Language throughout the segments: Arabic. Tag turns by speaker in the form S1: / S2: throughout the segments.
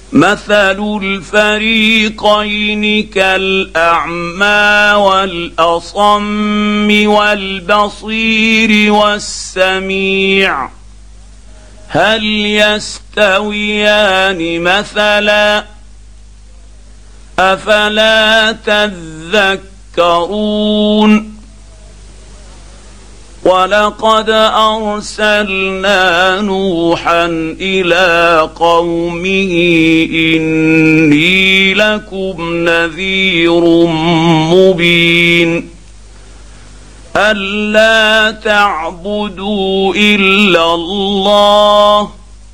S1: مثل الفريقين كالأعمى والأصم والبصير والسميع هل يستويان مثلا أفلا تذكرون ولقد أرسلنا نوحا إلى قومه إني لكم نذير مبين ألا تعبدوا إلا الله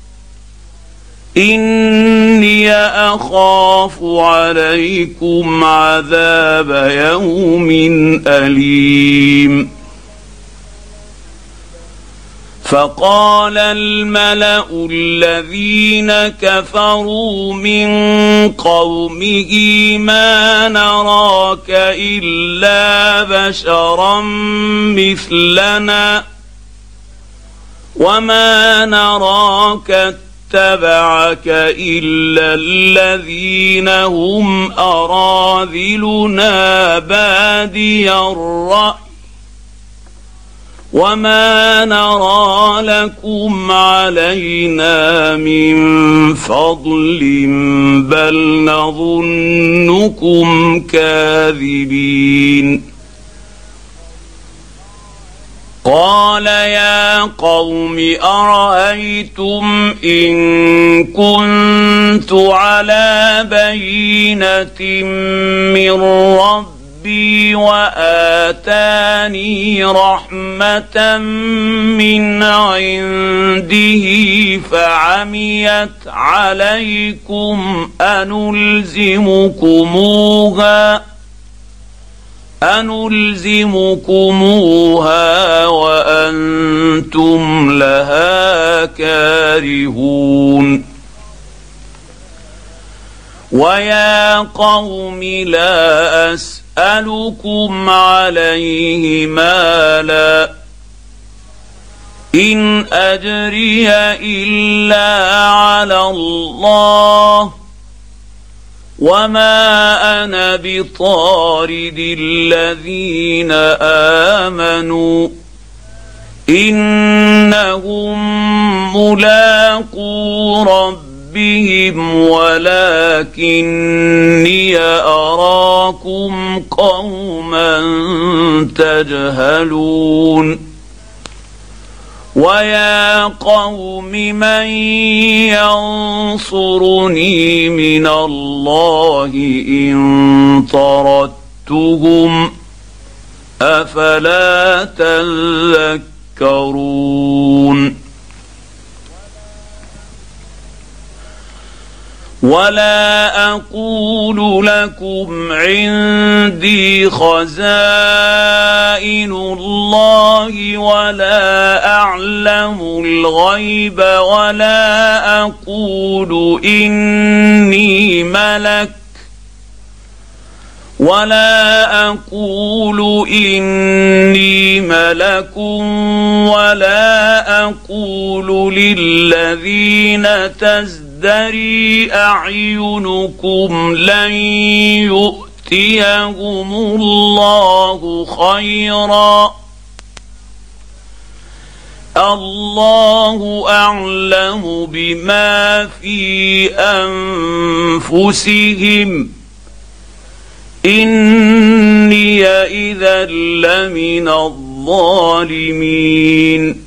S1: إني أخاف عليكم عذاب يوم أليم فقال الملأ الذين كفروا من قومه ما نراك إلا بشرا مثلنا وما نراك اتبعك إلا الذين هم أراذلنا بادي الرأي وما نرى لكم علينا من فضل بل نظنكم كاذبين قال يا قوم أرأيتم إن كنت على بينة من ربي وآتاني رحمة من عنده فعميت عليكم أنلزمكموها وأنتم لها كارهون ويا قوم لا أسألكم عليه مالا إن أجري إلا على الله وما أنا بطارد الذين آمنوا إنهم ملاقو ربهم ولكني أراكم قوما تجهلون ويا قوم من ينصرني من الله إن طردتهم أفلا تذكرون ولا أقول لكم عندي خزائن الله ولا أعلم الغيب ولا أقول إني ملك ولا أقول للذين تزدري أعينكم لن يؤتيهم الله خيرا الله أعلم بما في أنفسهم إني إذا لمن الظالمين